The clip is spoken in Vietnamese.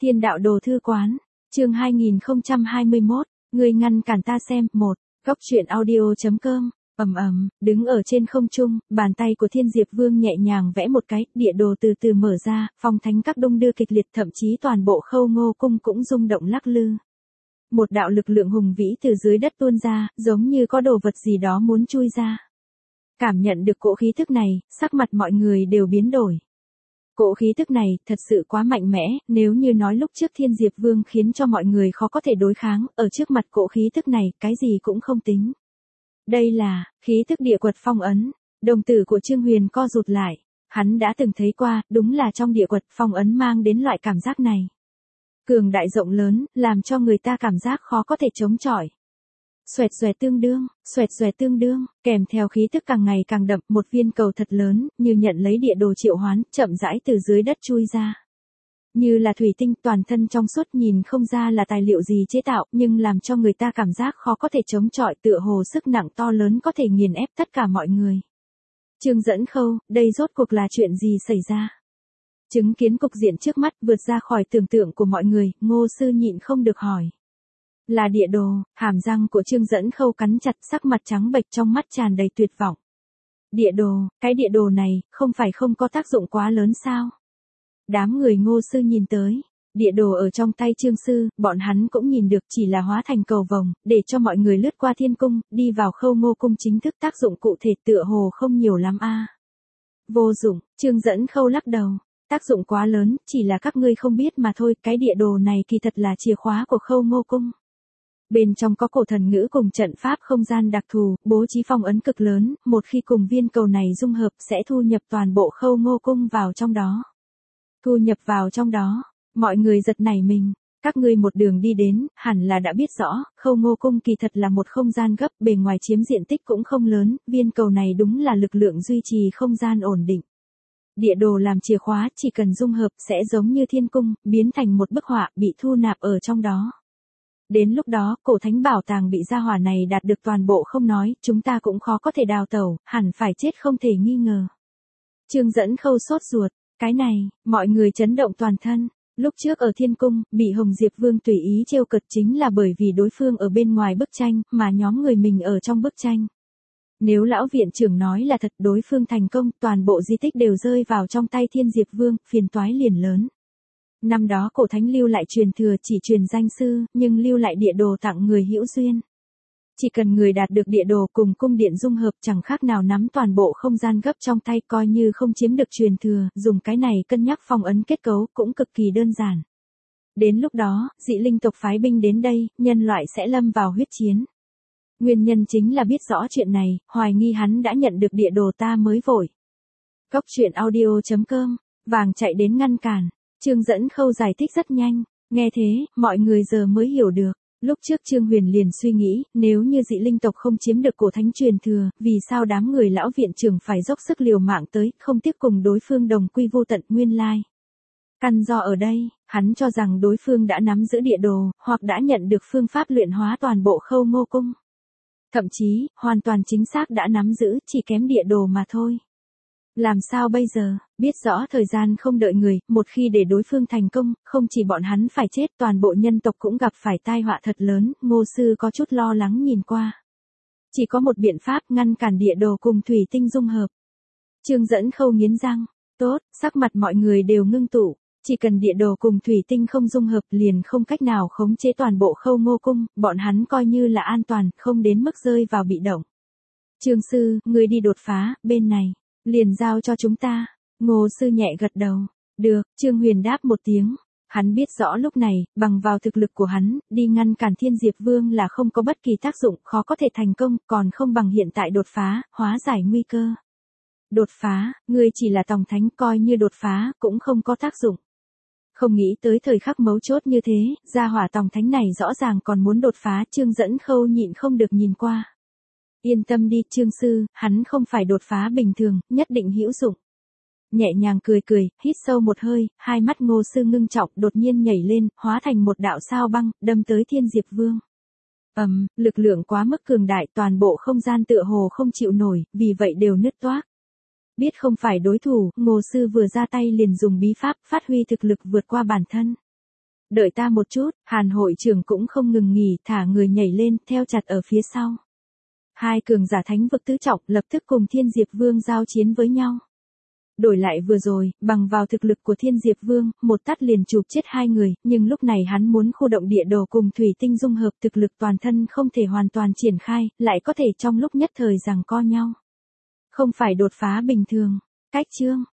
Thiên đạo đồ thư quán, chương 2021, người ngăn cản ta xem, 1, góc truyện audio.com, đứng ở trên không trung, bàn tay của Thiên Diệp Vương nhẹ nhàng vẽ một cái, địa đồ từ từ mở ra, phong thánh các đung đưa kịch liệt, thậm chí toàn bộ Khâu Ngô cung cũng rung động lắc lư. Một đạo lực lượng hùng vĩ từ dưới đất tuôn ra, giống như có đồ vật gì đó muốn chui ra. Cảm nhận được cỗ khí thức này, sắc mặt mọi người đều biến đổi. Cỗ khí tức này thật sự quá mạnh mẽ, nếu như nói lúc trước Thiên Diệp Vương khiến cho mọi người khó có thể đối kháng, ở trước mặt cỗ khí tức này, cái gì cũng không tính. Đây là khí tức địa quật phong ấn. Đồng tử của Trương Huyền co rụt lại, hắn đã từng thấy qua, đúng là trong địa quật phong ấn mang đến loại cảm giác này. Cường đại rộng lớn, làm cho người ta cảm giác khó có thể chống chọi. Xoẹt xoẹt tương đương, kèm theo khí tức càng ngày càng đậm, một viên cầu thật lớn, như nhận lấy địa đồ triệu hoán, chậm rãi từ dưới đất chui ra. Như là thủy tinh, toàn thân trong suốt, nhìn không ra là tài liệu gì chế tạo, nhưng làm cho người ta cảm giác khó có thể chống chọi, tựa hồ sức nặng to lớn có thể nghiền ép tất cả mọi người. Trương Dẫn Khâu, đây rốt cuộc là chuyện gì xảy ra? Chứng kiến cục diện trước mắt vượt ra khỏi tưởng tượng của mọi người, Ngô Sư nhịn không được hỏi. Là địa đồ, hàm răng của Trương Dẫn Khâu cắn chặt, sắc mặt trắng bệch, trong mắt tràn đầy tuyệt vọng. Địa đồ, cái địa đồ này, không phải không có tác dụng quá lớn sao? Đám người Ngô Sư nhìn tới, địa đồ ở trong tay Trương Sư, bọn hắn cũng nhìn được, chỉ là hóa thành cầu vồng, để cho mọi người lướt qua thiên cung, đi vào Khâu Ngô cung chính thức, tác dụng cụ thể tựa hồ không nhiều lắm a. Vô dụng, Trương Dẫn Khâu lắc đầu. Tác dụng quá lớn, chỉ là các ngươi không biết mà thôi, cái địa đồ này kỳ thật là chìa khóa của Khâu Ngô cung. Bên trong có cổ thần ngữ cùng trận pháp không gian đặc thù, bố trí phong ấn cực lớn, một khi cùng viên cầu này dung hợp sẽ thu nhập toàn bộ Khâu Ngô cung vào trong đó. Thu nhập vào trong đó, mọi người giật nảy mình, các ngươi một đường đi đến, hẳn là đã biết rõ, Khâu Ngô cung kỳ thật là một không gian gấp, bề ngoài chiếm diện tích cũng không lớn, viên cầu này đúng là lực lượng duy trì không gian ổn định. Địa đồ làm chìa khóa, chỉ cần dung hợp sẽ giống như thiên cung, biến thành một bức họa, bị thu nạp ở trong đó. Đến lúc đó, cổ thánh bảo tàng bị gia hỏa này đạt được toàn bộ không nói, chúng ta cũng khó có thể đào tẩu, hẳn phải chết không thể nghi ngờ. Trương Dẫn Khâu sốt ruột, cái này, mọi người chấn động toàn thân. Lúc trước ở thiên cung, bị Hồng Diệp Vương tùy ý trêu cợt chính là bởi vì đối phương ở bên ngoài bức tranh, mà nhóm người mình ở trong bức tranh. Nếu lão viện trưởng nói là thật, đối phương thành công, toàn bộ di tích đều rơi vào trong tay Thiên Diệp Vương, phiền toái liền lớn. Năm đó cổ thánh lưu lại truyền thừa, chỉ truyền danh sư, nhưng lưu lại địa đồ tặng người hữu duyên. Chỉ cần người đạt được địa đồ cùng cung điện dung hợp, chẳng khác nào nắm toàn bộ không gian gấp trong tay, coi như không chiếm được truyền thừa, dùng cái này cân nhắc phong ấn kết cấu cũng cực kỳ đơn giản. Đến lúc đó, dị linh tộc phái binh đến đây, nhân loại sẽ lâm vào huyết chiến. Nguyên nhân chính là biết rõ chuyện này, hoài nghi hắn đã nhận được địa đồ ta mới vội. Góc truyện audio.com, vàng chạy đến ngăn cản. Trương Dẫn Khâu giải thích rất nhanh, nghe thế, mọi người giờ mới hiểu được. Lúc trước Trương Huyền liền suy nghĩ, nếu như dị linh tộc không chiếm được cổ thánh truyền thừa, vì sao đám người lão viện trưởng phải dốc sức liều mạng tới, không tiếc cùng đối phương đồng quy vô tận, nguyên lai. Căn do ở đây, hắn cho rằng đối phương đã nắm giữ địa đồ, hoặc đã nhận được phương pháp luyện hóa toàn bộ Khâu Ngô cung. Thậm chí, hoàn toàn chính xác đã nắm giữ, chỉ kém địa đồ mà thôi. Làm sao bây giờ, biết rõ thời gian không đợi người, một khi để đối phương thành công, không chỉ bọn hắn phải chết, toàn bộ nhân tộc cũng gặp phải tai họa thật lớn, Ngô Sư có chút lo lắng nhìn qua. Chỉ có một biện pháp, ngăn cản địa đồ cùng thủy tinh dung hợp. Trương Dẫn Khâu nghiến răng, tốt, sắc mặt mọi người đều ngưng tụ, chỉ cần địa đồ cùng thủy tinh không dung hợp liền không cách nào khống chế toàn bộ Khâu Ngô cung, bọn hắn coi như là an toàn, không đến mức rơi vào bị động. Trương Sư, người đi đột phá, bên này. Liền giao cho chúng ta. Ngô Sư nhẹ gật đầu. Được, Trương Huyền đáp một tiếng. Hắn biết rõ lúc này, bằng vào thực lực của hắn, đi ngăn cản Thiên Diệp Vương là không có bất kỳ tác dụng, khó có thể thành công, còn không bằng hiện tại đột phá, hóa giải nguy cơ. Đột phá, ngươi chỉ là tòng thánh, coi như đột phá, cũng không có tác dụng. Không nghĩ tới thời khắc mấu chốt như thế, gia hỏa tòng thánh này rõ ràng còn muốn đột phá, Trương Dẫn Khâu nhịn không được nhìn qua. Yên tâm đi, Trương Sư, hắn không phải đột phá bình thường, nhất định hữu dụng. Nhẹ nhàng cười cười, hít sâu một hơi, hai mắt Ngô Sư ngưng trọng, đột nhiên nhảy lên, hóa thành một đạo sao băng, đâm tới Thiên Diệp Vương. Lực lượng quá mức cường đại, toàn bộ không gian tựa hồ không chịu nổi, vì vậy đều nứt toác. Biết không phải đối thủ, Ngô Sư vừa ra tay liền dùng bí pháp, phát huy thực lực vượt qua bản thân. Đợi ta một chút, Hàn hội trưởng cũng không ngừng nghỉ, thả người nhảy lên, theo chặt ở phía sau. Hai cường giả thánh vực tứ trọng lập tức cùng Thiên Diệp Vương giao chiến với nhau. Đổi lại vừa rồi, bằng vào thực lực của Thiên Diệp Vương, một tát liền chụp chết hai người, nhưng lúc này hắn muốn khu động địa đồ cùng thủy tinh dung hợp, thực lực toàn thân không thể hoàn toàn triển khai, lại có thể trong lúc nhất thời giằng co nhau. Không phải đột phá bình thường. Cách chương